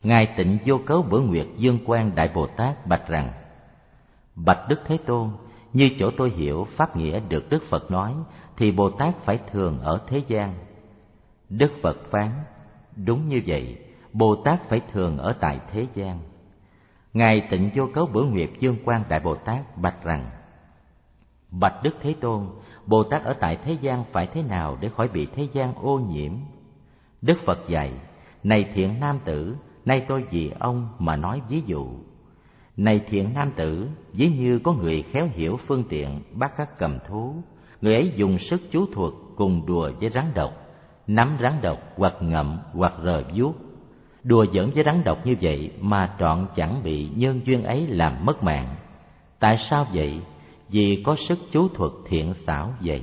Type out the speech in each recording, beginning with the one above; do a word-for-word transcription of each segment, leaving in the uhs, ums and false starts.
Ngài Tịnh Vô Cấu Bửu Nguyệt Dương Quang Đại Bồ Tát bạch rằng: Bạch Đức Thế Tôn, như chỗ tôi hiểu pháp nghĩa được Đức Phật nói, thì Bồ Tát phải thường ở thế gian. Đức Phật phán: Đúng như vậy, Bồ Tát phải thường ở tại thế gian. Ngài Tịnh Vô Cấu Bửu Nguyệt Dương Quang Đại Bồ Tát bạch rằng: Bạch Đức Thế Tôn, Bồ Tát ở tại thế gian phải thế nào để khỏi bị thế gian ô nhiễm? Đức Phật dạy: Này thiện nam tử, nay tôi vì ông mà nói ví dụ. Này thiện nam tử, ví như có người khéo hiểu phương tiện bắt các cầm thú, người ấy dùng sức chú thuật cùng đùa với rắn độc, nắm rắn độc hoặc ngậm hoặc rờ vuốt. Đùa giỡn với rắn độc như vậy mà trọn chẳng bị nhân duyên ấy làm mất mạng. Tại sao vậy? Vì có sức chú thuật thiện xảo vậy.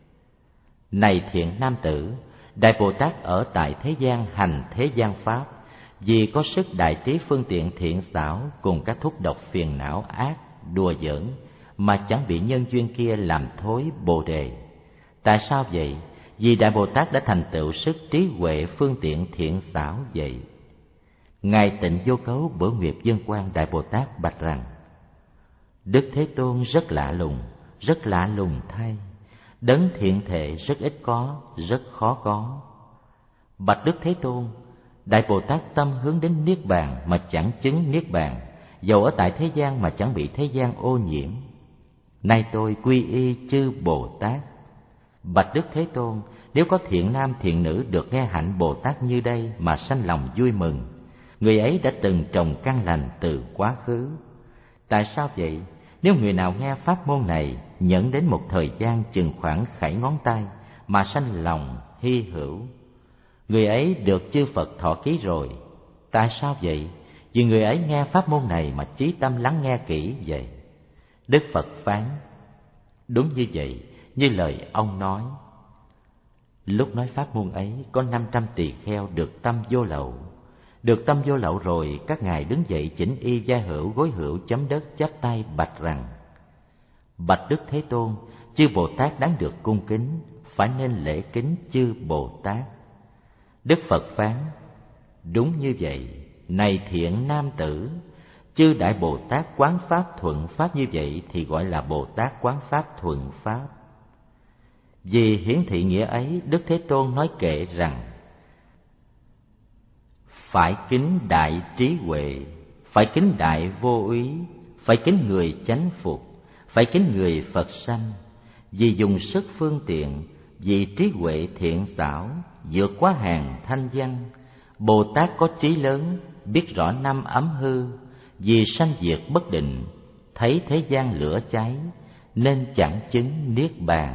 Này thiện nam tử, Đại Bồ Tát ở tại thế gian hành thế gian pháp, vì có sức đại trí phương tiện thiện xảo cùng các thúc độc phiền não ác đùa giỡn mà chẳng bị nhân duyên kia làm thối bồ đề. Tại sao vậy? Vì Đại Bồ Tát đã thành tựu sức trí huệ phương tiện thiện xảo vậy. Ngài Tịnh Vô Cấu Bửu Nguyệt Dương Quang Đại Bồ Tát bạch rằng: Đức Thế Tôn rất lạ lùng, rất lạ lùng thay. Đấng thiện thể rất ít có, rất khó có. Bạch Đức Thế Tôn, Đại Bồ Tát tâm hướng đến Niết Bàn mà chẳng chứng Niết Bàn, dầu ở tại thế gian mà chẳng bị thế gian ô nhiễm. Nay tôi quy y chư Bồ Tát. Bạch Đức Thế Tôn, nếu có thiện nam thiện nữ được nghe hạnh Bồ Tát như đây mà sanh lòng vui mừng, người ấy đã từng trồng căn lành từ quá khứ. Tại sao vậy? Nếu người nào nghe pháp môn này nhẫn đến một thời gian chừng khoảng khảy ngón tay mà sanh lòng hy hữu, người ấy được chư Phật thọ ký rồi. Tại sao vậy? Vì người ấy nghe pháp môn này mà chí tâm lắng nghe kỹ vậy. Đức Phật phán: Đúng như vậy, như lời ông nói. Lúc nói pháp môn ấy, có năm trăm tỳ kheo được tâm vô lậu. Được tâm vô lậu rồi, các ngài đứng dậy chỉnh y gia hữu gối hữu chấm đất chắp tay bạch rằng: Bạch Đức Thế Tôn, chư Bồ Tát đáng được cung kính, phải nên lễ kính chư Bồ Tát. Đức Phật phán: Đúng như vậy, này thiện nam tử, chư Đại Bồ Tát quán pháp thuận pháp như vậy thì gọi là Bồ Tát quán pháp thuận pháp. Vì hiển thị nghĩa ấy, Đức Thế Tôn nói kệ rằng: Phải kính đại trí huệ, phải kính đại vô úy, phải kính người chánh phục, phải kính người Phật sanh. Vì dùng sức phương tiện, vì trí huệ thiện xảo, vượt quá hàng thanh văn, Bồ Tát có trí lớn, biết rõ năm ấm hư. Vì sanh diệt bất định, thấy thế gian lửa cháy, nên chẳng chứng Niết Bàn.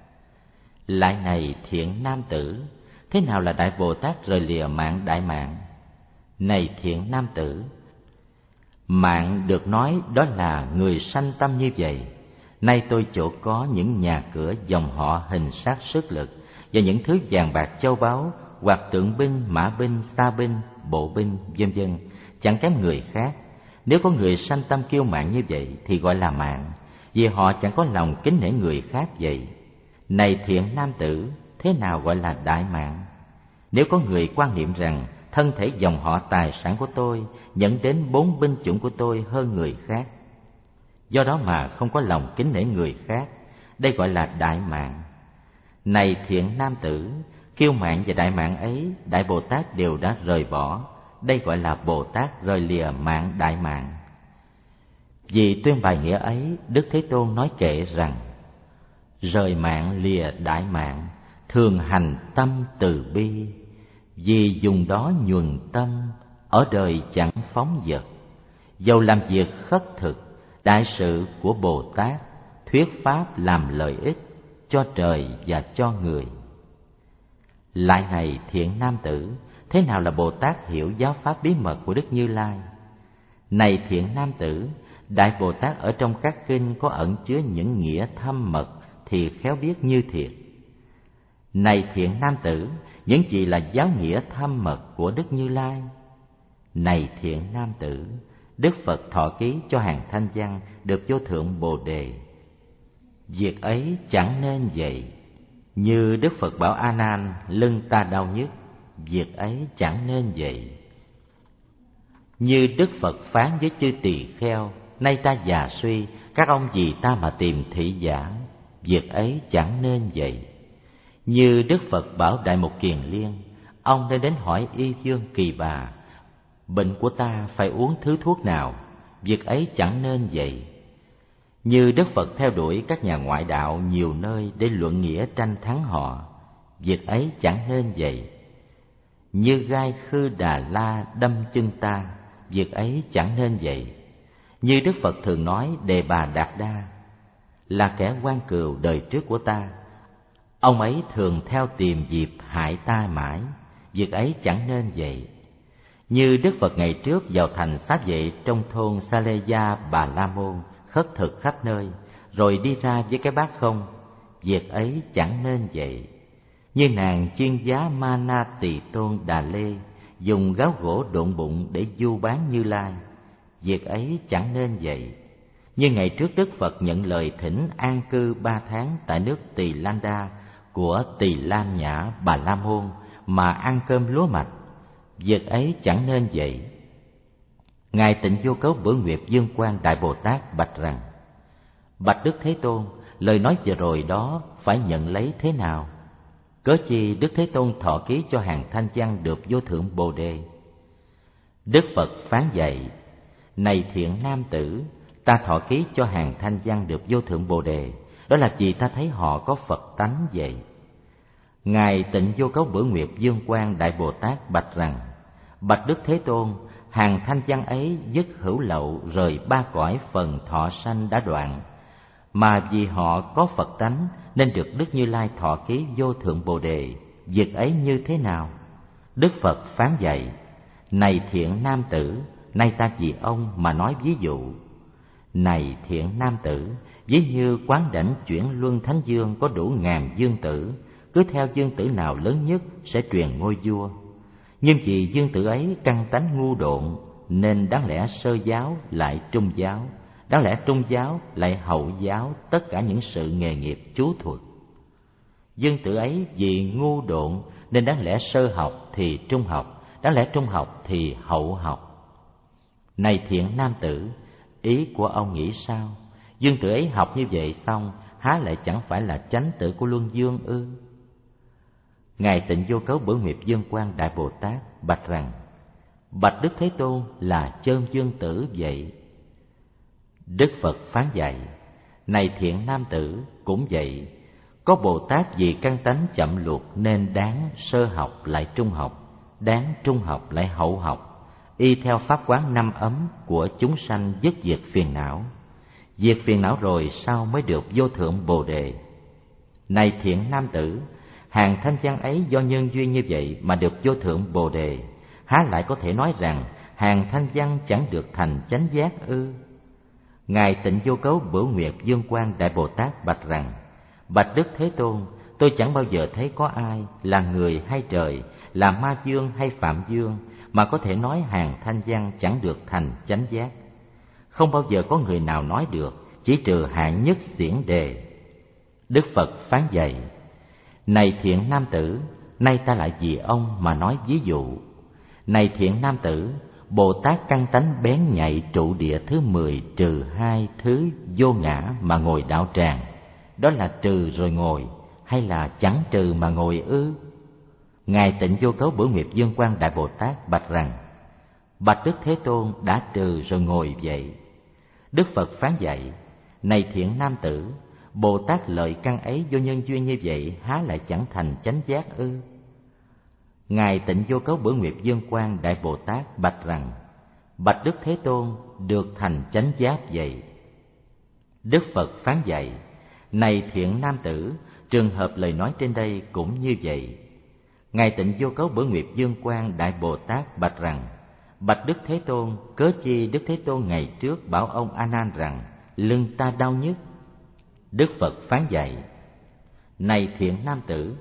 Lại này thiện nam tử, thế nào là Đại Bồ Tát rời lìa mạng đại mạng? Này thiện nam tử, mạng được nói đó là người sanh tâm như vậy. Nay tôi chỗ có những nhà cửa dòng họ hình sắc sức lực và những thứ vàng bạc châu báu, hoặc tượng binh, mã binh, xa binh, bộ binh, vân vân, chẳng kém người khác. Nếu có người sanh tâm kiêu mạn như vậy thì gọi là mạng, vì họ chẳng có lòng kính nể người khác vậy. Này thiện nam tử, thế nào gọi là đại mạng? Nếu có người quan niệm rằng thân thể dòng họ tài sản của tôi nhận đến bốn binh chủng của tôi hơn người khác, do đó mà không có lòng kính nể người khác, đây gọi là đại mạng. Này thiện nam tử, kiêu mạn và đại mạng ấy Đại Bồ Tát đều đã rời bỏ, đây gọi là Bồ Tát rời lìa mạng đại mạng. Vì tuyên bài nghĩa ấy, Đức Thế Tôn nói kệ rằng: Rời mạng lìa đại mạng, thường hành tâm từ bi. Vì dùng đó nhuần tâm, ở đời chẳng phóng dật. Dầu làm việc khất thực, đại sự của Bồ Tát, thuyết pháp làm lợi ích cho trời và cho người. Lại này thiện nam tử, thế nào là Bồ Tát hiểu giáo pháp bí mật của Đức Như Lai? Này thiện nam tử, Đại Bồ Tát ở trong các kinh có ẩn chứa những nghĩa thâm mật thì khéo biết như thiệt. Này thiện nam tử, những gì là giáo nghĩa thâm mật của Đức Như Lai? Này thiện nam tử, Đức Phật thọ ký cho hàng thanh văn được vô thượng Bồ Đề. Việc ấy chẳng nên vậy. Như Đức Phật bảo A Nan, lưng ta đau nhức, việc ấy chẳng nên vậy. Như Đức Phật phán với chư tỳ kheo: nay ta già suy, các ông vì ta mà tìm thị giả, việc ấy chẳng nên vậy. Như Đức Phật bảo Đại Mục Kiền Liên: ông nên đến hỏi Y Vương Kỳ Bà, bệnh của ta phải uống thứ thuốc nào, việc ấy chẳng nên vậy. Như Đức Phật theo đuổi các nhà ngoại đạo nhiều nơi để luận nghĩa tranh thắng họ, việc ấy chẳng nên vậy. Như gai Khư Đà La đâm chân ta, việc ấy chẳng nên vậy. Như Đức Phật thường nói Đề Bà Đạt Đa là kẻ quan cừu đời trước của ta, ông ấy thường theo tìm dịp hại ta mãi, việc ấy chẳng nên vậy. Như Đức Phật ngày trước vào thành Xá Vệ trong thôn Sa Lê Gia Bà La Môn, khất thực khắp nơi, rồi đi ra với cái bát không, việc ấy chẳng nên vậy. Như nàng chuyên giá Ma Na Tỳ Tôn Đà Lê dùng gáo gỗ độn bụng để du bán Như Lai, việc ấy chẳng nên vậy. Như ngày trước Đức Phật nhận lời thỉnh an cư ba tháng tại nước Tỳ Lan Đa của Tỳ Lan Nhã Bà La Môn mà ăn cơm lúa mạch, việc ấy chẳng nên vậy. Ngài Tịnh Vô Cấu Bửu Nguyệt Dương Quang Đại Bồ Tát bạch rằng: bạch Đức Thế Tôn, lời nói vừa rồi đó phải nhận lấy thế nào? Cớ chi Đức Thế Tôn thọ ký cho hàng thanh văn được vô thượng Bồ Đề? Đức Phật phán dạy: này thiện nam tử, ta thọ ký cho hàng thanh văn được vô thượng Bồ Đề, đó là vì ta thấy họ có Phật tánh vậy. Ngài Tịnh Vô Cấu Bửu Nguyệt Dương Quang Đại Bồ Tát bạch rằng: bạch Đức Thế Tôn, hàng thanh văn ấy dứt hữu lậu rời ba cõi phần thọ sanh đã đoạn, mà vì họ có Phật tánh nên được Đức Như Lai thọ ký vô thượng Bồ Đề, việc ấy như thế nào? Đức Phật phán dạy: này thiện nam tử, nay ta vì ông mà nói ví dụ. Này thiện nam tử, ví như quán đảnh chuyển luân thánh dương có đủ ngàn dương tử, cứ theo dương tử nào lớn nhất sẽ truyền ngôi vua. Nhưng vì dương tử ấy căn tánh ngu độn, nên đáng lẽ sơ giáo lại trung giáo, đáng lẽ trung giáo lại hậu giáo tất cả những sự nghề nghiệp chú thuật. Dương tử ấy vì ngu độn nên đáng lẽ sơ học thì trung học, đáng lẽ trung học thì hậu học. Này thiện nam tử, ý của ông nghĩ sao? Dương tử ấy học như vậy xong, há lại chẳng phải là chánh tử của luân dương ư? Ngài Tịnh Vô Cấu Bửu Nguyệt Dương Quang Đại Bồ Tát bạch rằng: bạch Đức Thế Tôn là chơn dương tử vậy. Đức Phật phán dạy: này thiện nam tử, cũng vậy, có Bồ Tát vì căn tánh chậm luộc nên đáng sơ học lại trung học, đáng trung học lại hậu học, y theo pháp quán năm ấm của chúng sanh dứt diệt phiền não. Diệt phiền não rồi sao mới được vô thượng Bồ Đề? Này thiện nam tử, hàng thanh văn ấy do nhân duyên như vậy mà được vô thượng Bồ Đề, há lại có thể nói rằng hàng thanh văn chẳng được thành chánh giác ư? Ngài Tịnh Vô Cấu Bửu Nguyệt Dương Quang Đại Bồ Tát bạch rằng: bạch Đức Thế Tôn, tôi chẳng bao giờ thấy có ai là người hay trời, là ma dương hay phạm dương mà có thể nói hàng thanh văn chẳng được thành chánh giác. Không bao giờ có người nào nói được, chỉ trừ hạng nhất xiển đề. Đức Phật phán dạy: này thiện nam tử, nay ta lại vì ông mà nói ví dụ. Này thiện nam tử, Bồ Tát căn tánh bén nhạy trụ địa thứ mười trừ hai thứ vô ngã mà ngồi đạo tràng, đó là trừ rồi ngồi, hay là chẳng trừ mà ngồi ư? Ngài Tịnh Vô Cấu Bửu Nguyệt Dương Quang Đại Bồ Tát bạch rằng: bạch Đức Thế Tôn đã trừ rồi ngồi vậy. Đức Phật phán dạy: này thiện nam tử, Bồ Tát lợi căn ấy do nhân duyên như vậy, há lại chẳng thành chánh giác ư? Ngài Tịnh Vô Cấu Bửu Nguyệt Dương Quang Đại Bồ Tát bạch rằng: bạch Đức Thế Tôn được thành chánh giác vậy. Đức Phật phán dạy: này thiện nam tử, trường hợp lời nói trên đây cũng như vậy. Ngài Tịnh Vô Cấu Bửu Nguyệt Dương Quang Đại Bồ Tát bạch rằng: bạch Đức Thế Tôn, cớ chi Đức Thế Tôn ngày trước bảo ông A Nan rằng lưng ta đau nhức? Đức Phật phán dạy: này thiện nam tử,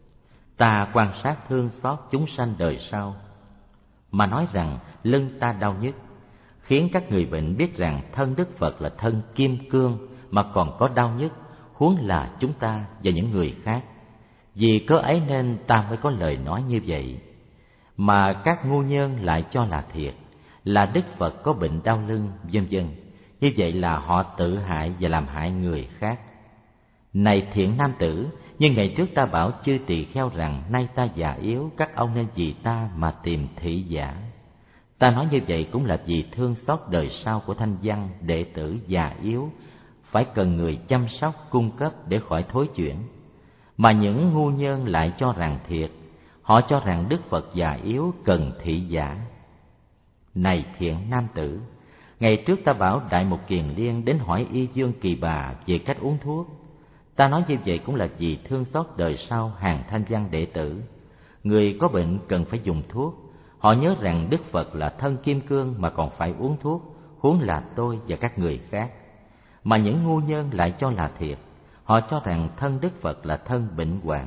ta quan sát thương xót chúng sanh đời sau, mà nói rằng lưng ta đau nhức, khiến các người bệnh biết rằng thân Đức Phật là thân kim cương mà còn có đau nhức, huống là chúng ta và những người khác. Vì cớ ấy nên ta mới có lời nói như vậy. Mà các ngu nhân lại cho là thiệt, là Đức Phật có bệnh đau lưng, vân vân. Như vậy là họ tự hại và làm hại người khác. Này thiện nam tử, như ngày trước ta bảo chư tỳ kheo rằng nay ta già yếu, các ông nên vì ta mà tìm thị giả. Ta nói như vậy cũng là vì thương xót đời sau của thanh văn đệ tử già yếu, phải cần người chăm sóc cung cấp để khỏi thối chuyển. Mà những ngu nhân lại cho rằng thiệt, họ cho rằng Đức Phật già yếu cần thị giả. Này thiện nam tử, ngày trước ta bảo Đại Mục Kiền Liên đến hỏi Y Dương Kỳ Bà về cách uống thuốc. Ta nói như vậy cũng là vì thương xót đời sau hàng thanh văn đệ tử. Người có bệnh cần phải dùng thuốc, họ nhớ rằng Đức Phật là thân kim cương mà còn phải uống thuốc, huống là tôi và các người khác. Mà những ngu nhân lại cho là thiệt, họ cho rằng thân Đức Phật là thân bệnh hoạn.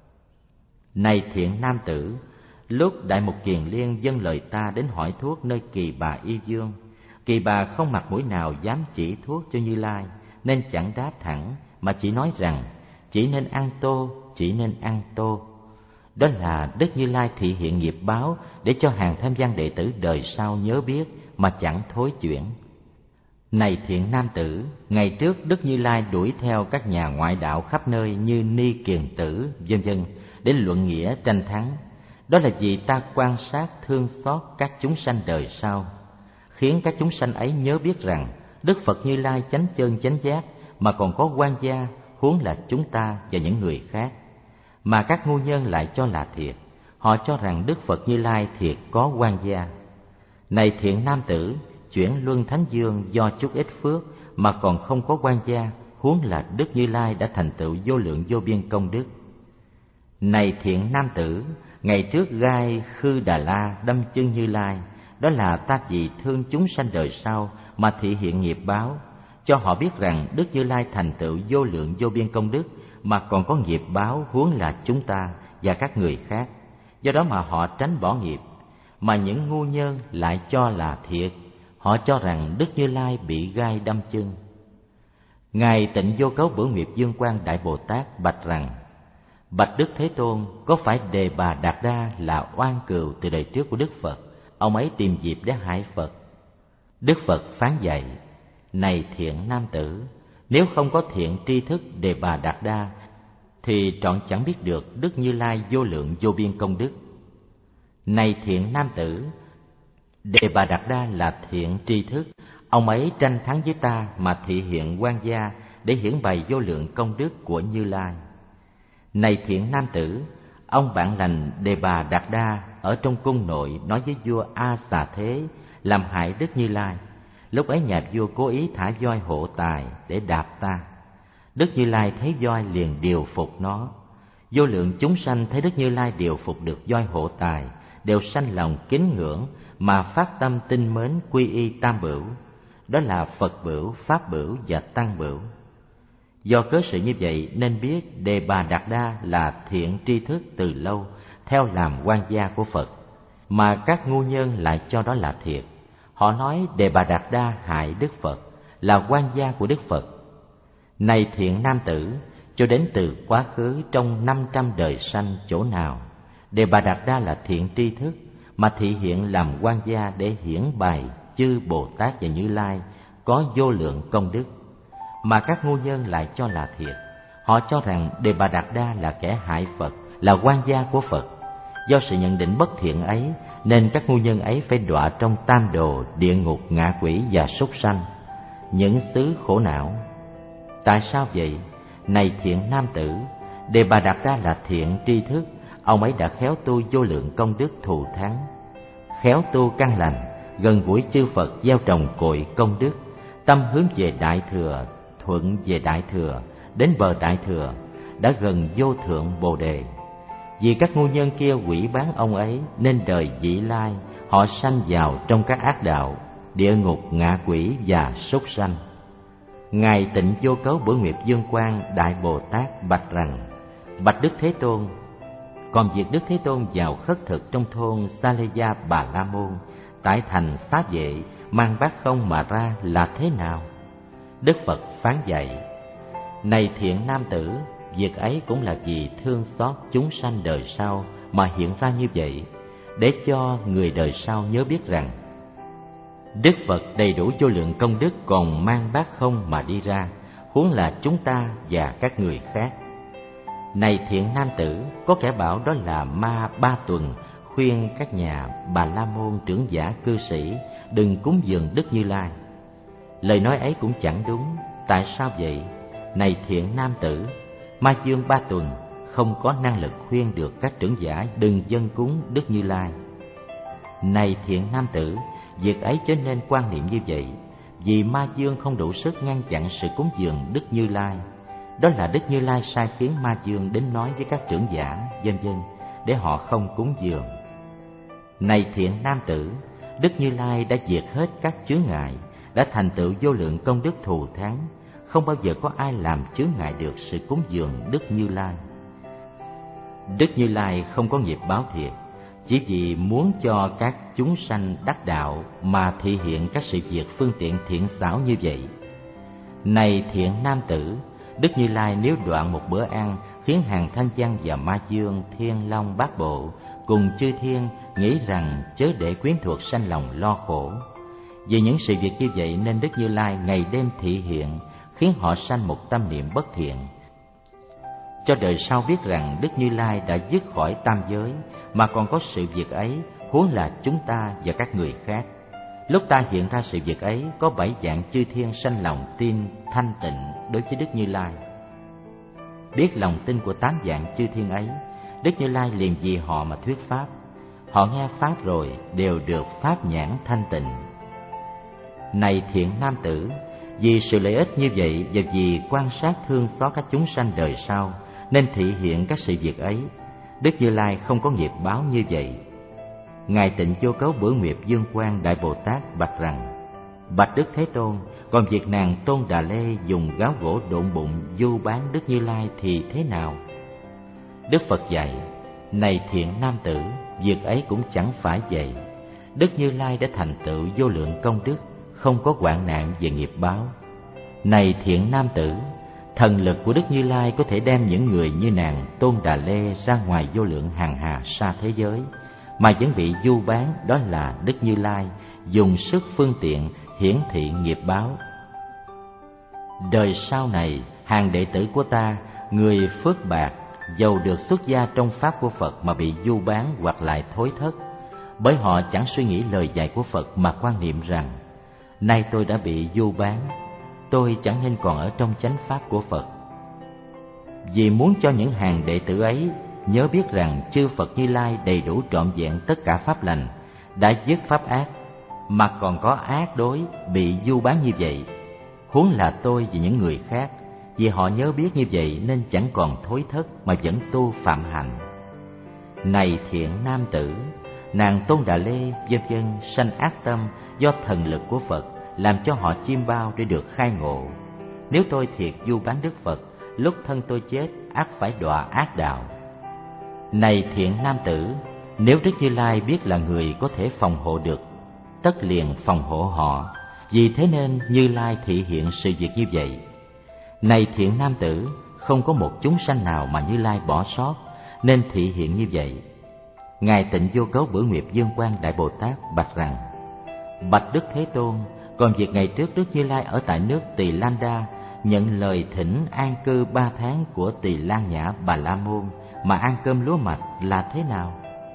Này thiện nam tử, lúc Đại Mục Kiền Liên dâng lời ta đến hỏi thuốc nơi Kỳ Bà Y Dương, Kỳ Bà không mặt mũi nào dám chỉ thuốc cho Như Lai, nên chẳng đáp thẳng, mà chỉ nói rằng chỉ nên ăn tô, chỉ nên ăn tô. Đó là Đức Như Lai thị hiện nghiệp báo để cho hàng tham văn đệ tử đời sau nhớ biết mà chẳng thối chuyển. Này thiện nam tử, ngày trước Đức Như Lai đuổi theo các nhà ngoại đạo khắp nơi như Ni Kiền Tử, vân vân để luận nghĩa tranh thắng. Đó là vì ta quan sát thương xót các chúng sanh đời sau, khiến các chúng sanh ấy nhớ biết rằng Đức Phật Như Lai chánh chân chánh giác mà còn có quan gia, huống là chúng ta và những người khác. Mà các ngu nhân lại cho là thiệt, họ cho rằng Đức Phật Như Lai thiệt có quan gia. Này thiện nam tử, chuyển luân thánh dương do chút ít phước mà còn không có quan gia, huống là Đức Như Lai đã thành tựu vô lượng vô biên công đức. Này thiện nam tử, ngày trước Gai Khư Đà La đâm chân Như Lai, đó là ta vì thương chúng sanh đời sau mà thị hiện nghiệp báo, cho họ biết rằng Đức Như Lai thành tựu vô lượng vô biên công đức mà còn có nghiệp báo, huống là chúng ta và các người khác. Do đó mà họ tránh bỏ nghiệp. Mà những ngu nhân lại cho là thiệt, họ cho rằng Đức Như Lai bị gai đâm chân. Ngài Tịnh Vô Cấu Bửu Nguyệt Dương Quang Đại Bồ Tát bạch rằng: Bạch Đức Thế Tôn, có phải Đề Bà Đạt Đa là oan cừu từ đời trước của Đức Phật? Ông ấy tìm dịp để hại Phật. Đức Phật phán dạy: Này thiện nam tử, nếu không có thiện tri thức Đề Bà Đạt Đa thì trọn chẳng biết được Đức Như Lai vô lượng vô biên công đức. Này thiện nam tử, Đề Bà Đạt Đa là thiện tri thức, ông ấy tranh thắng với ta mà thị hiện quan gia để hiển bày vô lượng công đức của Như Lai. Này thiện nam tử, ông bạn lành Đề Bà Đạt Đa ở trong cung nội nói với vua A Xà Thế làm hại Đức Như Lai. Lúc ấy nhà vua cố ý thả voi hộ tài để đạp ta. Đức Như Lai thấy voi liền điều phục nó. Vô lượng chúng sanh thấy Đức Như Lai điều phục được voi hộ tài, đều sanh lòng kính ngưỡng mà phát tâm tinh mến quy y tam bửu, đó là Phật bửu, Pháp bửu và Tăng bửu. Do cớ sự như vậy nên biết Đề Bà Đạt Đa là thiện tri thức từ lâu, theo làm quan gia của Phật, mà các ngu nhân lại cho đó là thiệt. Họ nói Đề Bà Đạt Đa hại Đức Phật, là quan gia của Đức Phật. Này thiện nam tử, cho đến từ quá khứ trong năm trăm đời sanh chỗ nào, Đề Bà Đạt Đa là thiện tri thức mà thị hiện làm quan gia để hiển bày chư Bồ Tát và Như Lai có vô lượng công đức, mà các ngu nhân lại cho là thiệt. Họ cho rằng Đề Bà Đạt Đa là kẻ hại Phật, là quan gia của Phật. Do sự nhận định bất thiện ấy nên các ngu nhân ấy phải đọa trong tam đồ, địa ngục, ngạ quỷ và súc sanh, những xứ khổ não. Tại sao vậy? Này thiện nam tử, Đề Bà Đạt Đa là thiện tri thức, ông ấy đã khéo tu vô lượng công đức thù thắng, khéo tu căn lành, gần gũi chư Phật gieo trồng cội công đức, tâm hướng về Đại Thừa, thuận về Đại Thừa, đến bờ Đại Thừa, đã gần vô thượng Bồ Đề. Vì các ngu nhân kia quỷ bán ông ấy nên đời vị lai họ sanh vào trong các ác đạo, địa ngục, ngạ quỷ và súc sanh. Ngài Tịnh Vô Cấu Bửu Nguyệt Dương Quang Đại Bồ Tát bạch rằng: Bạch Đức Thế Tôn, còn việc Đức Thế Tôn vào khất thực trong thôn Sa-lê-gia Bà La Môn, tại thành Xá Vệ, mang bát không mà ra là thế nào? Đức Phật phán dạy: Này thiện nam tử, việc ấy cũng là vì thương xót chúng sanh đời sau mà hiện ra như vậy, để cho người đời sau nhớ biết rằng Đức Phật đầy đủ vô lượng công đức còn mang bát không mà đi ra, huống là chúng ta và các người khác. Này thiện nam tử, có kẻ bảo đó là ma Ba Tuần khuyên các nhà Bà La Môn trưởng giả cư sĩ đừng cúng dường Đức Như Lai. Lời nói ấy cũng chẳng đúng. Tại sao vậy? Này thiện nam tử, Ma Dương Ba Tuần không có năng lực khuyên được các trưởng giả đừng dâng cúng Đức Như Lai. Này thiện nam tử, việc ấy trở nên quan niệm như vậy vì Ma Dương không đủ sức ngăn chặn sự cúng dường Đức Như Lai. Đó là Đức Như Lai sai khiến Ma Dương đến nói với các trưởng giả, vân vân, để họ không cúng dường. Này thiện nam tử, Đức Như Lai đã diệt hết các chướng ngại, đã thành tựu vô lượng công đức thù thắng, không bao giờ có ai làm chướng ngại được sự cúng dường Đức Như Lai. Đức Như Lai không có nghiệp báo thiệt, chỉ vì muốn cho các chúng sanh đắc đạo mà thị hiện các sự việc phương tiện thiện xảo như vậy. Này thiện nam tử, Đức Như Lai nếu đoạn một bữa ăn khiến hàng Thanh Văn và Ma Dương, Thiên Long Bát Bộ cùng chư thiên nghĩ rằng chớ để quyến thuộc sanh lòng lo khổ. Vì những sự việc như vậy nên Đức Như Lai ngày đêm thị hiện, khiến họ sanh một tâm niệm bất thiện, cho đời sau biết rằng Đức Như Lai đã dứt khỏi tam giới, mà còn có sự việc ấy, huống là chúng ta và các người khác. Lúc ta hiện ra sự việc ấy, có bảy dạng chư thiên sanh lòng tin thanh tịnh đối với Đức Như Lai. Biết lòng tin của tám dạng chư thiên ấy, Đức Như Lai liền vì họ mà thuyết pháp. Họ nghe pháp rồi đều được pháp nhãn thanh tịnh. Này thiện nam tử, vì sự lợi ích như vậy và vì quan sát thương xót các chúng sanh đời sau nên thị hiện các sự việc ấy. Đức Như Lai không có nghiệp báo như vậy. Ngài Tịnh Vô Cấu Bửu Nguyệt Dương Quang Đại Bồ Tát bạch rằng: Bạch Đức Thế Tôn, còn việc nàng Tôn Đà Lê dùng gáo gỗ độn bụng du bán Đức Như Lai thì thế nào? Đức Phật dạy: Này thiện nam tử, việc ấy cũng chẳng phải vậy. Đức Như Lai đã thành tựu vô lượng công đức, không có hoạn nạn về nghiệp báo. Này thiện nam tử, thần lực của Đức Như Lai có thể đem những người như nàng Tôn Đà Lê ra ngoài vô lượng hàng hà sa thế giới, mà vẫn bị du bán. Đó là Đức Như Lai dùng sức phương tiện hiển thị nghiệp báo. Đời sau này, hàng đệ tử của ta, người phước bạc, dầu được xuất gia trong pháp của Phật mà bị du bán hoặc lại thối thất, bởi họ chẳng suy nghĩ lời dạy của Phật mà quan niệm rằng: Nay tôi đã bị du bán, tôi chẳng nên còn ở trong chánh pháp của Phật. Vì muốn cho những hàng đệ tử ấy nhớ biết rằng chư Phật Như Lai đầy đủ trọn vẹn tất cả pháp lành, đã dứt pháp ác, mà còn có ác đối bị du bán như vậy, huống là tôi và những người khác. Vì họ nhớ biết như vậy nên chẳng còn thối thất mà vẫn tu phạm hạnh. Này thiện nam tử, nàng Tôn Đà Lê vân vân sanh ác tâm do thần lực của Phật làm cho họ chiêm bao để được khai ngộ. Nếu tôi thiệt du bán Đức Phật, lúc thân tôi chết ắt phải đọa ác đạo. Này thiện nam tử, nếu Đức Như Lai biết là người có thể phòng hộ được, tất liền phòng hộ họ. Vì thế nên Như Lai thị hiện sự việc như vậy. Này thiện nam tử, không có một chúng sanh nào mà Như Lai bỏ sót, nên thị hiện như vậy. Ngài Tịnh Vô Cấu Bửu Nguyệt Dương Quang Đại Bồ Tát bạch rằng: Bạch Đức Thế Tôn, còn việc ngày trước Đức Như Lai ở tại nước Tỳ Lan Đa nhận lời thỉnh an cư ba tháng của Tỳ Lan Nhã Bà La Môn mà ăn cơm lúa mạch là thế nào?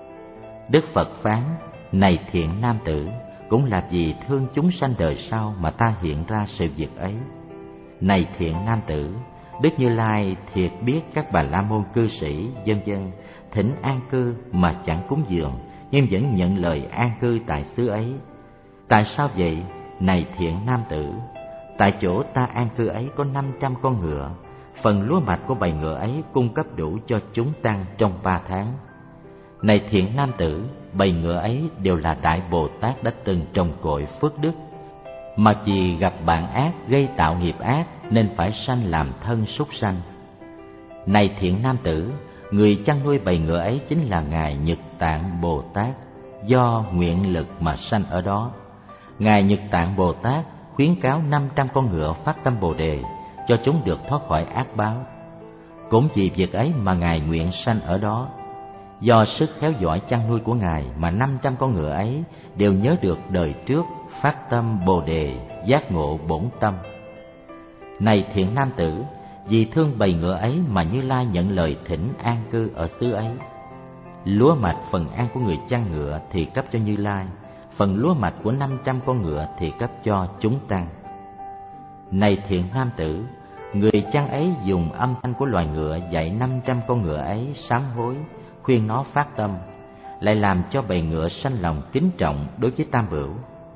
Đức Phật phán: Này thiện nam tử, cũng là vì thương chúng sanh đời sau mà ta hiện ra sự việc ấy. Này thiện nam tử, Đức Như Lai thiệt biết các Bà La Môn cư sĩ vân vân thỉnh an cư mà chẳng cúng dường, nhưng vẫn nhận lời an cư tại xứ ấy. Tại sao vậy? Này thiện nam tử, tại chỗ ta an cư ấy có năm trăm con ngựa, phần lúa mạch của bầy ngựa ấy cung cấp đủ cho chúng tăng trong ba tháng. Này thiện nam tử, bầy ngựa ấy đều là Đại Bồ Tát đã từng trồng cội phước đức, mà vì gặp bạn ác gây tạo nghiệp ác nên phải sanh làm thân súc sanh. Này thiện nam tử, người chăn nuôi bầy ngựa ấy chính là Ngài Nhật Tạng Bồ Tát, do nguyện lực mà sanh ở đó. Ngài Nhật Tạng Bồ Tát khuyến cáo năm trăm con ngựa phát tâm Bồ Đề, cho chúng được thoát khỏi ác báo. Cũng vì việc ấy mà Ngài nguyện sanh ở đó. Do sức khéo giỏi chăn nuôi của Ngài mà năm trăm con ngựa ấy đều nhớ được đời trước phát tâm Bồ Đề, giác ngộ bổn tâm. Này thiện nam tử, vì thương bầy ngựa ấy mà Như Lai nhận lời thỉnh an cư ở xứ ấy. Lúa mạch phần ăn của người chăn ngựa thì cấp cho Như Lai, phần lúa mạch của năm trăm con ngựa thì cấp cho chúng tăng. Này thiện nam tử, người chăn ấy dùng âm thanh của loài ngựa dạy năm trăm con ngựa ấy sám hối, khuyên nó phát tâm, lại làm cho bầy ngựa sanh lòng kính trọng đối với Tam Bửu.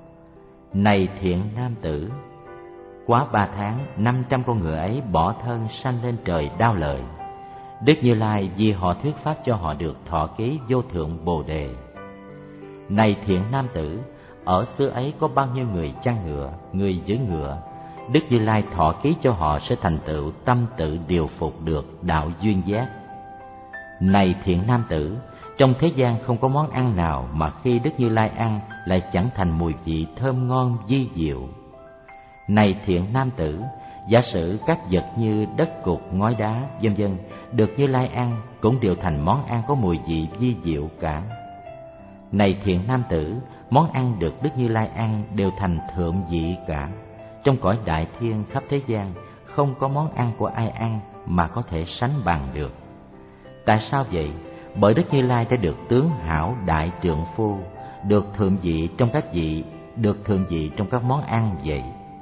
Này thiện nam tử, quá ba tháng, năm trăm con ngựa ấy bỏ thân sanh lên trời đao lợi. Đức Như Lai vì họ thuyết pháp cho họ được thọ ký vô thượng Bồ Đề. Này thiện nam tử, ở xứ ấy có bao nhiêu người chăn ngựa, người giữ ngựa, Đức Như Lai thọ ký cho họ sẽ thành tựu tâm tự điều phục được đạo duyên giác. Này thiện nam tử, trong thế gian không có món ăn nào mà khi Đức Như Lai ăn lại chẳng thành mùi vị thơm ngon vi diệu. Này thiện nam tử, giả sử các vật như đất cục, ngói đá, vân vân được Như Lai ăn cũng đều thành món ăn có mùi vị vi diệu cả. Này thiện nam tử, món ăn được Đức Như Lai ăn đều thành thượng vị cả. Trong cõi đại thiên khắp thế gian không có món ăn của ai ăn mà có thể sánh bằng được. Tại sao vậy? Bởi Đức Như Lai đã được tướng hảo đại trượng phu, được thượng vị trong các vị, được thượng vị trong các món ăn vậy.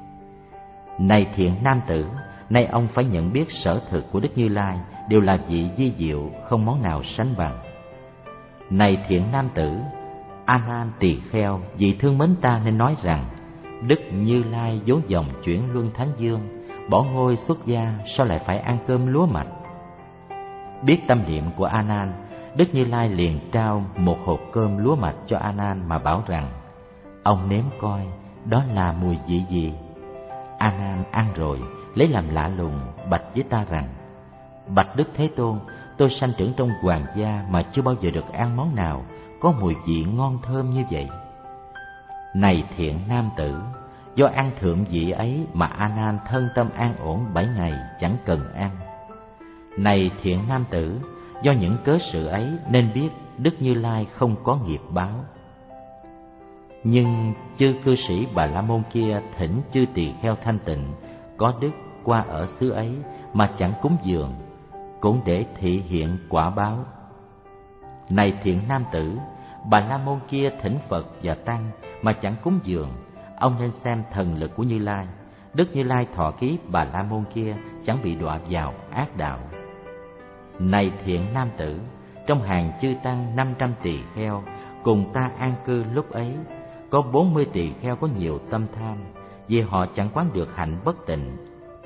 Này thiện nam tử, nay ông phải nhận biết sở thực của Đức Như Lai đều là vị vi diệu, không món nào sánh bằng. Này thiện nam tử, A Nan Tỳ Kheo, vì thương mến ta nên nói rằng Đức Như Lai vốn dòng chuyển luân thánh dương, bỏ ngôi xuất gia, sao lại phải ăn cơm lúa mạch? Biết tâm niệm của A Nan, Đức Như Lai liền trao một hộp cơm lúa mạch cho A Nan mà bảo rằng: ông nếm coi, đó là mùi vị gì? A Nan ăn rồi, lấy làm lạ lùng, bạch với ta rằng: bạch Đức Thế Tôn, tôi sanh trưởng trong hoàng gia mà chưa bao giờ được ăn món nào có mùi vị ngon thơm như vậy. Này thiện nam tử, do ăn thượng vị ấy mà A Nan thân tâm an ổn bảy ngày chẳng cần ăn. Này thiện nam tử, do những cớ sự ấy nên biết Đức Như Lai không có nghiệp báo. Nhưng chư cư sĩ Bà La Môn kia thỉnh chư tỳ kheo thanh tịnh có đức qua ở xứ ấy mà chẳng cúng dường, cũng để thị hiện quả báo. Này thiện nam tử, Bà La Môn kia thỉnh Phật và Tăng mà chẳng cúng dường, ông nên xem thần lực của Như Lai. Đức Như Lai thọ ký Bà La Môn kia chẳng bị đọa vào ác đạo. Này thiện nam tử, trong hàng chư tăng năm trăm tỳ kheo cùng ta an cư lúc ấy, có bốn mươi tỳ kheo có nhiều tâm tham, vì họ chẳng quán được hạnh bất tịnh.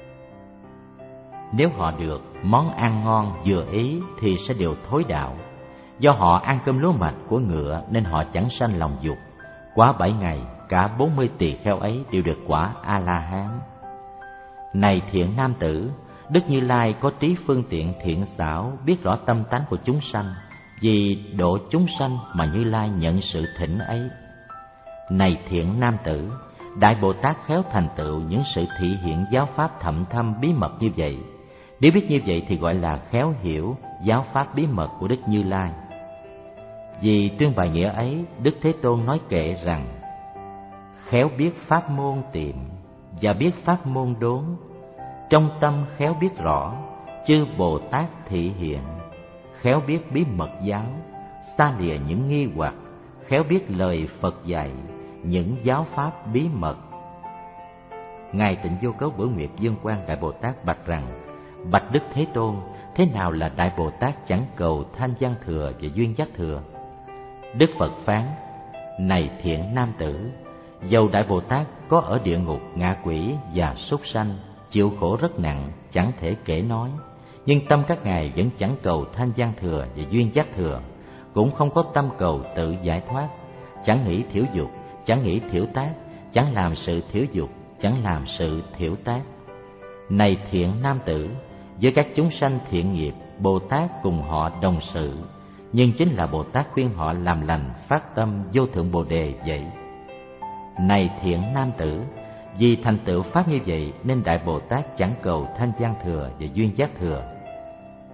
Nếu họ được món ăn ngon vừa ý thì sẽ đều thối đạo. Do họ ăn cơm lúa mạch của ngựa nên họ chẳng sanh lòng dục. Quá bảy ngày, cả bốn mươi tỳ kheo ấy đều được quả A-la-hán. Này thiện nam tử, Đức Như Lai có trí phương tiện thiện xảo, biết rõ tâm tánh của chúng sanh, vì độ chúng sanh mà Như Lai nhận sự thỉnh ấy. Này thiện nam tử, Đại Bồ Tát khéo thành tựu những sự thị hiện giáo pháp thậm thâm bí mật như vậy. Nếu biết như vậy thì gọi là khéo hiểu giáo pháp bí mật của Đức Như Lai. Vì tuyên bài nghĩa ấy, Đức Thế Tôn nói kệ rằng: khéo biết pháp môn tiệm và biết pháp môn đốn, trong tâm khéo biết rõ, chư Bồ Tát thị hiện. Khéo biết bí mật giáo, xa lìa những nghi hoặc, khéo biết lời Phật dạy, những giáo pháp bí mật. Ngài Tịnh Vô Cấu Bửu Nguyệt Dương Quang Đại Bồ Tát bạch rằng: bạch Đức Thế Tôn, thế nào là Đại Bồ Tát chẳng cầu thanh văn thừa và duyên giác thừa? Đức Phật phán: này thiện nam tử, dầu Đại Bồ Tát có ở địa ngục, ngạ quỷ và súc sanh, chịu khổ rất nặng, chẳng thể kể nói, nhưng tâm các ngài vẫn chẳng cầu thanh văn thừa và duyên giác thừa, cũng không có tâm cầu tự giải thoát, chẳng nghĩ thiểu dục, chẳng nghĩ thiểu tác, chẳng làm sự thiểu dục, chẳng làm sự thiểu tác. Này thiện nam tử, với các chúng sanh thiện nghiệp, Bồ Tát cùng họ đồng sự, nhưng chính là Bồ Tát khuyên họ làm lành, phát tâm vô thượng Bồ Đề vậy. Này thiện nam tử, vì thành tựu pháp như vậy nên Đại Bồ Tát chẳng cầu thanh văn thừa và duyên giác thừa.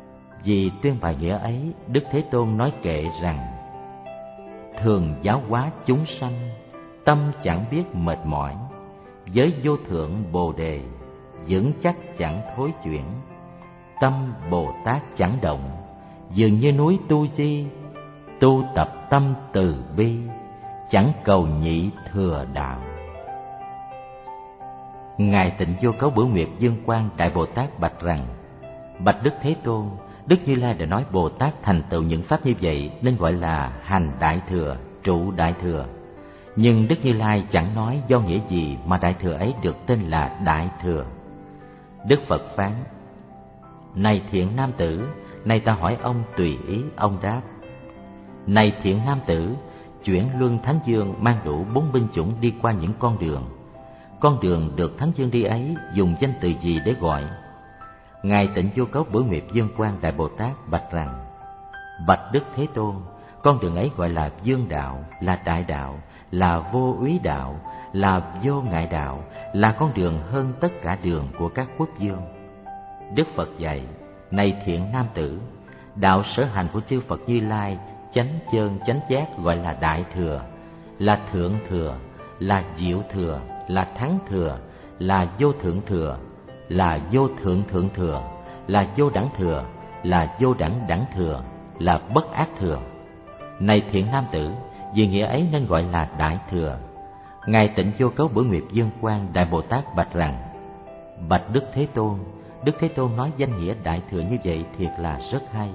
Vì tuyên bài nghĩa ấy, Đức Thế Tôn nói kệ rằng: thường giáo hóa chúng sanh, tâm chẳng biết mệt mỏi, với vô thượng Bồ Đề, vững chắc chẳng thối chuyển. Tâm Bồ Tát chẳng động, dường như núi Tu Di, tu tập tâm từ bi, chẳng cầu nhị thừa đạo. Ngài Tịnh Vô Cấu Bửu Nguyệt Dương Quang Đại Bồ Tát bạch rằng: bạch Đức Thế Tôn, Đức Như Lai đã nói Bồ Tát thành tựu những pháp như vậy nên gọi là hành đại thừa, trụ đại thừa. Nhưng Đức Như Lai chẳng nói do nghĩa gì mà đại thừa ấy được tên là đại thừa. Đức Phật phán: này thiện nam tử, này ta hỏi ông tùy ý ông đáp. Này thiện nam tử, chuyển luân Thánh Dương mang đủ bốn binh chủng đi qua những con đường. Con đường được Thánh Dương đi ấy dùng danh từ gì để gọi? Ngài Tịnh Vô Cấu Bửu Nguyệt Dương Quang Đại Bồ Tát bạch rằng: bạch Đức Thế Tôn, con đường ấy gọi là Dương đạo, là đại đạo, là vô úy đạo, là vô ngại đạo, là con đường hơn tất cả đường của các quốc vương. Đức Phật dạy: này thiện nam tử, đạo sở hành của chư Phật Như Lai chánh chơn chánh giác gọi là đại thừa, là thượng thừa, là diệu thừa, là thắng thừa, là vô thượng thừa, là vô thượng thượng thừa, là vô đẳng thừa, là vô đẳng đẳng thừa, là bất ác thừa. Này thiện nam tử, vì nghĩa ấy nên gọi là đại thừa. Ngài Tịnh Vô Cấu Bửu Nguyệt Dương Quang Đại Bồ Tát bạch rằng: bạch Đức Thế Tôn, Đức Thế Tôn nói danh nghĩa đại thừa như vậy thiệt là rất hay.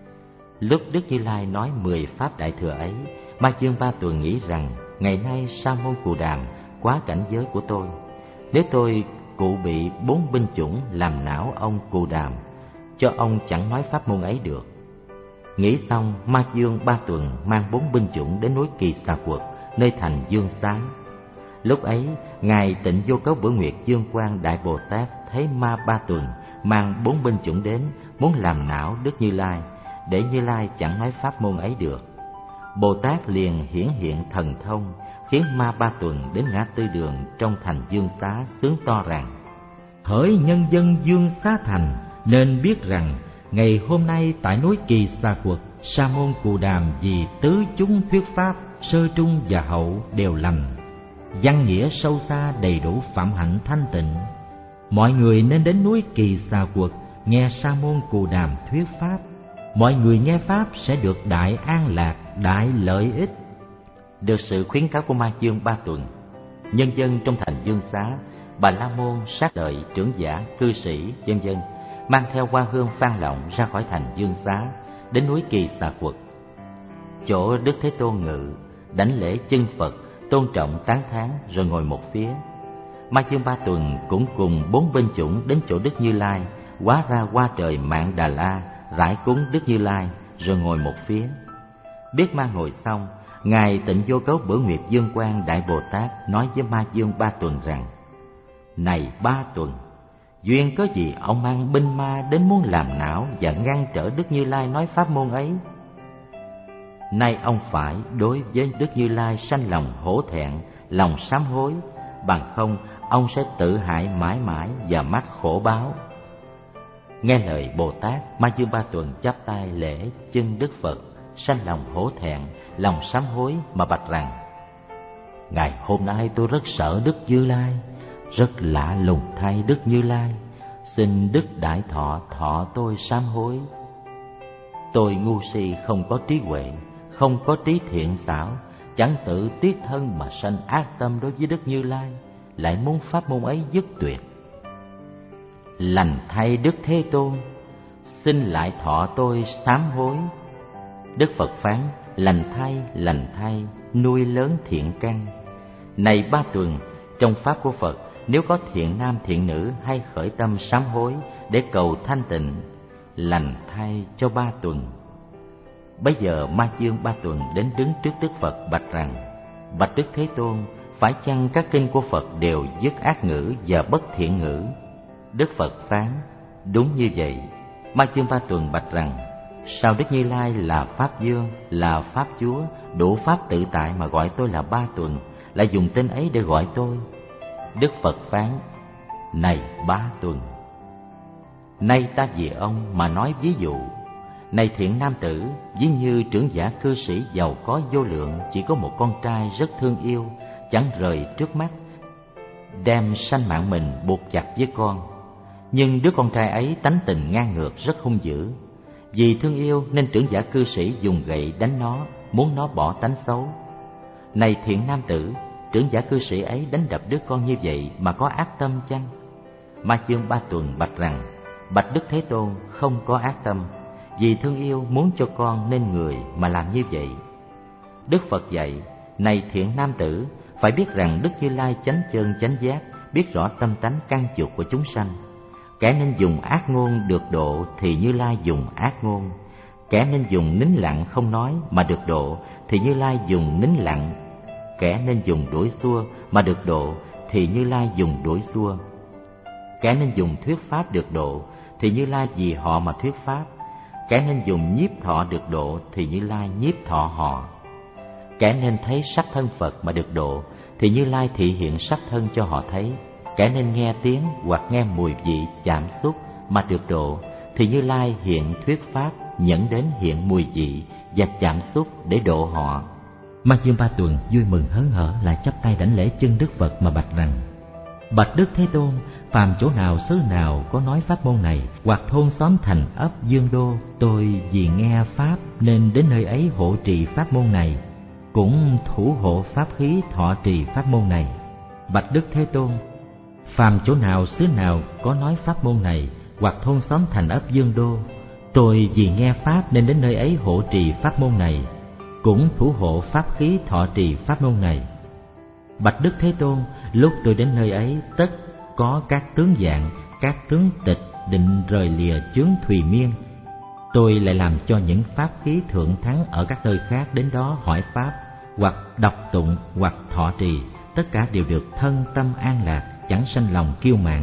Lúc Đức Như Lai nói mười pháp đại thừa ấy, Ma Dương Ba Tuần nghĩ rằng ngày nay Sa môn Cù Đàm quá cảnh giới của tôi. Nếu tôi cụ bị bốn binh chủng làm não ông Cù Đàm, cho ông chẳng nói pháp môn ấy được. Nghĩ xong, Ma Dương Ba Tuần mang bốn binh chủng đến núi Kỳ Xà Quật, nơi thành Dương Xá. Lúc ấy, Ngài Tịnh Vô Cấu Bửu Nguyệt Dương Quang Đại Bồ Tát thấy Ma Ba Tuần mang bốn binh chủng đến, muốn làm não Đức Như Lai, để Như Lai chẳng nói pháp môn ấy được. Bồ Tát liền hiển hiện thần thông, khiến Ma Ba Tuần đến ngã tư đường trong thành Dương Xá xướng to rằng: hỡi nhân dân Dương Xá thành, nên biết rằng ngày hôm nay tại núi Kỳ Xà Quật, Sa môn Cù Đàm vì tứ chúng thuyết pháp, sơ trung và hậu đều lành, văn nghĩa sâu xa, đầy đủ phạm hạnh thanh tịnh. Mọi người nên đến núi Kỳ Xà Quật nghe Sa môn Cù Đàm thuyết pháp. Mọi người nghe pháp sẽ được đại an lạc, đại lợi ích. Được sự khuyến cáo của Ma Dương Ba Tuần, nhân dân trong thành Dương Xá, Bà La Môn, Sát Lợi, trưởng giả, cư sĩ, vân vân mang theo hoa hương phan lộng ra khỏi thành Dương Xá, đến núi Kỳ Xà Quật. Chỗ Đức Thế Tôn ngự, đảnh lễ chân Phật, tôn trọng tán thán rồi ngồi một phía. Ma Dương Ba Tuần cũng cùng bốn binh chủng đến chỗ Đức Như Lai, hóa ra hoa trời Mạn Đà La, rải cúng Đức Như Lai rồi ngồi một phía. Biết ma ngồi xong, Ngài Tịnh Vô Cấu Bửu Nguyệt Dương Quang Đại Bồ Tát nói với Ma Dương Ba Tuần rằng: này Ba Tuần, duyên có gì ông mang binh ma đến muốn làm não và ngăn trở Đức Như Lai nói pháp môn ấy? Nay ông phải đối với Đức Như Lai sanh lòng hổ thẹn, lòng sám hối, bằng không ông sẽ tự hại mãi mãi và mắc khổ báo. Nghe lời Bồ Tát, Ma Dương Ba Tuần chắp tay lễ chân Đức Phật, sanh lòng hổ thẹn, lòng sám hối mà bạch rằng: ngày hôm nay tôi rất sợ Đức Như Lai, rất lạ lùng thay Đức Như Lai, xin Đức Đại Thọ thọ tôi sám hối. Tôi ngu si không có trí huệ, không có trí thiện xảo, chẳng tự tiếc thân mà sanh ác tâm đối với Đức Như Lai, lại muốn pháp môn ấy dứt tuyệt. Lành thay Đức Thế Tôn, xin lại thọ tôi sám hối. Đức Phật phán: lành thay, lành thay, nuôi lớn thiện căn. Này Ba Tuần, trong pháp của Phật, nếu có thiện nam thiện nữ hay khởi tâm sám hối để cầu thanh tịnh, lành thay cho Ba Tuần. Bây giờ Ma Dương Ba Tuần đến đứng trước Đức Phật bạch rằng: bạch Đức Thế Tôn, phải chăng các kinh của Phật đều dứt ác ngữ và bất thiện ngữ? Đức Phật phán: đúng như vậy. Ma Dương Ba Tuần bạch rằng: sao Đức Như Lai là Pháp Vương, là Pháp Chúa, đủ pháp tự tại mà gọi tôi là Ba Tuần, lại dùng tên ấy để gọi tôi? Đức Phật phán: này Ba Tuần, nay ta vì ông mà nói ví dụ. Này thiện nam tử, ví như trưởng giả cư sĩ giàu có vô lượng chỉ có một con trai rất thương yêu, chẳng rời trước mắt, đem sanh mạng mình buộc chặt với con. Nhưng đứa con trai ấy tánh tình ngang ngược, rất hung dữ. Vì thương yêu nên trưởng giả cư sĩ dùng gậy đánh nó, muốn nó bỏ tánh xấu. Này thiện nam tử, trưởng giả cư sĩ ấy đánh đập đứa con như vậy mà có ác tâm chăng? Ma Chương Ba Tuần bạch rằng: bạch Đức Thế Tôn, không có ác tâm, vì thương yêu muốn cho con nên người mà làm như vậy. Đức Phật dạy: này thiện nam tử, phải biết rằng Đức Như Lai chánh chân chánh giác, biết rõ tâm tánh căn chuột của chúng sanh. Kẻ nên dùng ác ngôn được độ thì Như Lai dùng ác ngôn. Kẻ nên dùng nín lặng không nói mà được độ thì Như Lai dùng nín lặng. Kẻ nên dùng đuổi xua mà được độ thì Như Lai dùng đuổi xua. Kẻ nên dùng thuyết pháp được độ thì Như Lai vì họ mà thuyết pháp. Kẻ nên dùng nhiếp thọ được độ thì Như Lai nhiếp thọ họ. Kẻ nên thấy sắc thân Phật mà được độ thì Như Lai thị hiện sắc thân cho họ thấy. Kẻ nên nghe tiếng hoặc nghe mùi vị chạm xúc mà được độ thì Như Lai hiện thuyết pháp dẫn đến hiện mùi vị và chạm xúc để độ họ. Ma Dương Ba Tuần vui mừng hớn hở lại chắp tay đảnh lễ chân Đức Phật mà bạch rằng: bạch Đức Thế Tôn, phàm chỗ nào xứ nào có nói pháp môn này, hoặc thôn xóm thành ấp Dương Đô, tôi vì nghe pháp nên đến nơi ấy hộ trì pháp môn này, cũng thủ hộ pháp khí thọ trì pháp môn này. Bạch Đức Thế Tôn, phàm chỗ nào xứ nào có nói pháp môn này, hoặc thôn xóm thành ấp Dương Đô, tôi vì nghe pháp nên đến nơi ấy hộ trì pháp môn này, cũng thủ hộ pháp khí thọ trì pháp môn này. Bạch Đức Thế Tôn, lúc tôi đến nơi ấy tất có các tướng dạng, các tướng tịch định rời lìa chướng thùy miên. Tôi lại làm cho những pháp khí thượng thắng ở các nơi khác đến đó hỏi pháp, hoặc đọc tụng, hoặc thọ trì, tất cả đều được thân tâm an lạc, chẳng sanh lòng kiêu mạn.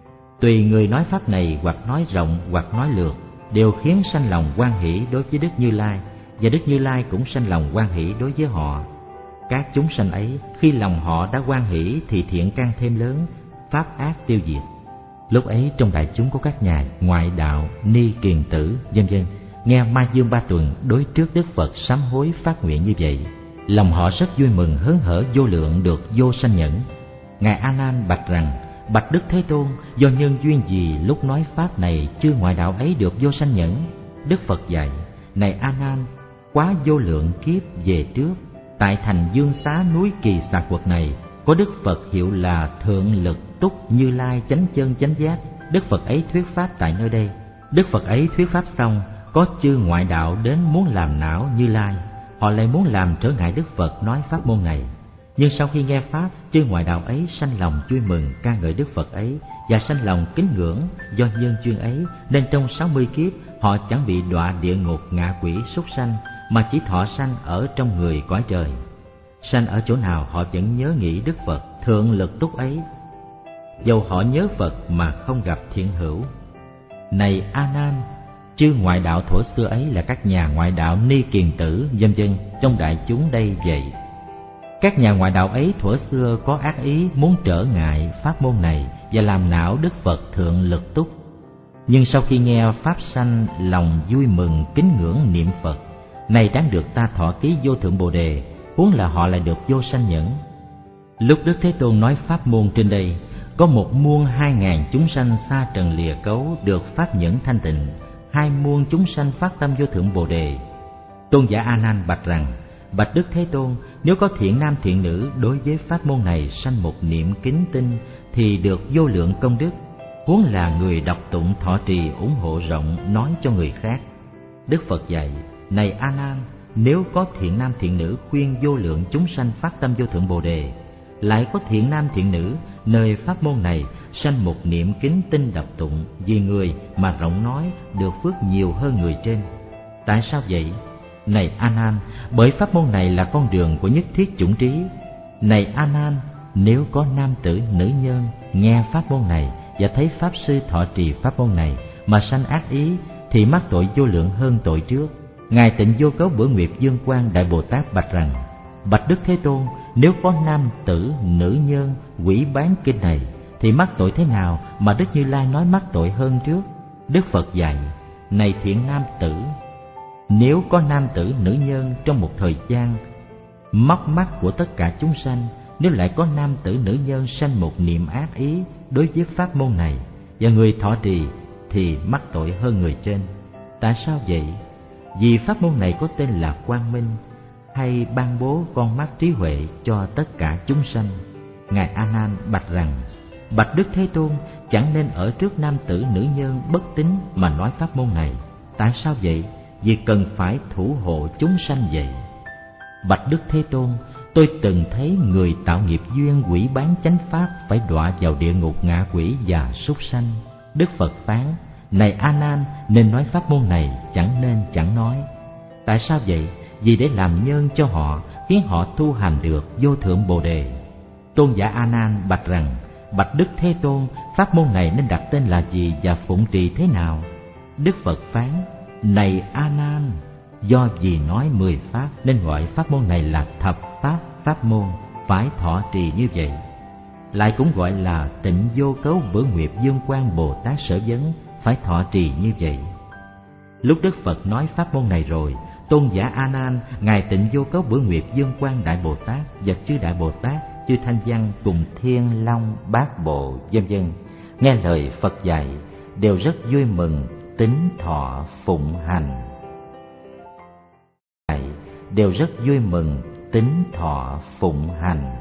Tùy người nói pháp này hoặc nói rộng hoặc nói lược, đều khiến sanh lòng hoan hỷ đối với Đức Như Lai, và Đức Như Lai cũng sanh lòng hoan hỷ đối với họ. Các chúng sanh ấy khi lòng họ đã hoan hỷ thì thiện căn thêm lớn, pháp ác tiêu diệt. Lúc ấy trong đại chúng có các nhà ngoại đạo, ni kiền tử, vân vân, nghe Ma Dương Ba Tuần đối trước Đức Phật sám hối phát nguyện như vậy, lòng họ rất vui mừng hớn hở vô lượng được vô sanh nhẫn. Ngài A Nan bạch rằng: bạch Đức Thế Tôn, do nhân duyên gì lúc nói pháp này chư ngoại đạo ấy được vô sanh nhẫn? Đức Phật dạy: này A Nan, quá vô lượng kiếp về trước, tại thành Dương Xá núi Kỳ Xà Quật này, có Đức Phật hiệu là Thượng Lực Túc Như Lai chánh chân chánh giác. Đức Phật ấy thuyết pháp tại nơi đây. Đức Phật ấy thuyết pháp xong, có chư ngoại đạo đến muốn làm não Như Lai, họ lại muốn làm trở ngại Đức Phật nói pháp môn này. Nhưng sau khi nghe pháp, chư ngoại đạo ấy sanh lòng vui mừng ca ngợi Đức Phật ấy và sanh lòng kính ngưỡng. Do nhân duyên ấy nên trong sáu mươi kiếp họ chẳng bị đọa địa ngục ngạ quỷ súc sanh, mà chỉ thọ sanh ở trong người cõi trời. Sanh ở chỗ nào họ vẫn nhớ nghĩ Đức Phật Thượng Lực Túc ấy, dầu họ nhớ Phật mà không gặp thiện hữu. Này A Nan, chư ngoại đạo thuở xưa ấy là các nhà ngoại đạo ni kiền tử, vân vân, trong đại chúng đây vậy. Các nhà ngoại đạo ấy thuở xưa có ác ý muốn trở ngại pháp môn này và làm não Đức Phật Thượng Lực Túc. Nhưng sau khi nghe pháp sanh lòng vui mừng kính ngưỡng niệm Phật, này đáng được ta thọ ký vô thượng Bồ đề, huống là họ lại được vô sanh nhẫn. Lúc Đức Thế Tôn nói pháp môn trên đây, có một muôn hai ngàn chúng sanh xa trần lìa cấu được pháp nhẫn thanh tịnh, hai muôn chúng sanh phát tâm vô thượng Bồ đề. Tôn giả A Nan bạch rằng: bạch Đức Thế Tôn, nếu có thiện nam thiện nữ đối với pháp môn này sanh một niệm kính tinh thì được vô lượng công đức, huống là người đọc tụng thọ trì ủng hộ rộng nói cho người khác. Đức Phật dạy: này A Nan, nếu có thiện nam thiện nữ khuyên vô lượng chúng sanh phát tâm vô thượng Bồ đề, lại có thiện nam thiện nữ nơi pháp môn này sanh một niệm kính tinh đọc tụng, vì người mà rộng nói được phước nhiều hơn người trên. Tại sao vậy? Này A Nan, bởi pháp môn này là con đường của nhất thiết chủng trí. Này A Nan, nếu có nam tử nữ nhân nghe pháp môn này và thấy pháp sư thọ trì pháp môn này mà sanh ác ý, thì mắc tội vô lượng hơn tội trước. Ngài Tịnh Vô Cấu Bửu Nguyệt Dương Quang Đại Bồ Tát bạch rằng: bạch Đức Thế Tôn, nếu có nam tử nữ nhân quỷ bán kinh này thì mắc tội thế nào mà Đức Như Lai nói mắc tội hơn trước? Đức Phật dạy: này thiện nam tử, Nếu có nam tử nữ nhân trong một thời gian móc mắt của tất cả chúng sanh, nếu lại có nam tử nữ nhân sanh một niệm ác ý đối với pháp môn này và người thọ trì thì mắc tội hơn người trên. Tại sao vậy? Vì pháp môn này có tên là Quang Minh, hay ban bố con mắt trí huệ cho tất cả chúng sanh. Ngài A Nan bạch rằng: bạch Đức Thế Tôn, chẳng nên ở trước nam tử nữ nhân bất tín mà nói pháp môn này. Tại sao vậy? Vì cần phải thủ hộ chúng sanh vậy. Bạch Đức Thế Tôn, tôi từng thấy người tạo nghiệp duyên quỷ bán chánh pháp phải đọa vào địa ngục ngạ quỷ và súc sanh. Đức Phật phán: này A Nan, nên nói pháp môn này, chẳng nên chẳng nói. Tại sao vậy? Vì để làm nhân cho họ, khiến họ tu hành được vô thượng bồ đề. Tôn giả A Nan bạch rằng: bạch Đức Thế Tôn, pháp môn này nên đặt tên là gì và phụng trì thế nào? Đức Phật phán: này A Nan, do vì nói mười pháp nên gọi pháp môn này là thập pháp pháp môn, phải thọ trì như vậy. Lại cũng gọi là Tịnh Vô Cấu Bửu Nguyệt Dương Quang Bồ Tát Sở Vấn, phải thọ trì như vậy. Lúc Đức Phật nói pháp môn này rồi, Tôn giả A Nan, ngài Tịnh Vô Cấu Bửu Nguyệt Dương Quang Đại Bồ Tát và chư Đại Bồ Tát, chư Thanh Văn cùng Thiên Long Bát Bộ vân vân nghe lời Phật dạy, đều rất vui mừng tín thọ phụng hành. Đều rất vui mừng tín thọ phụng hành.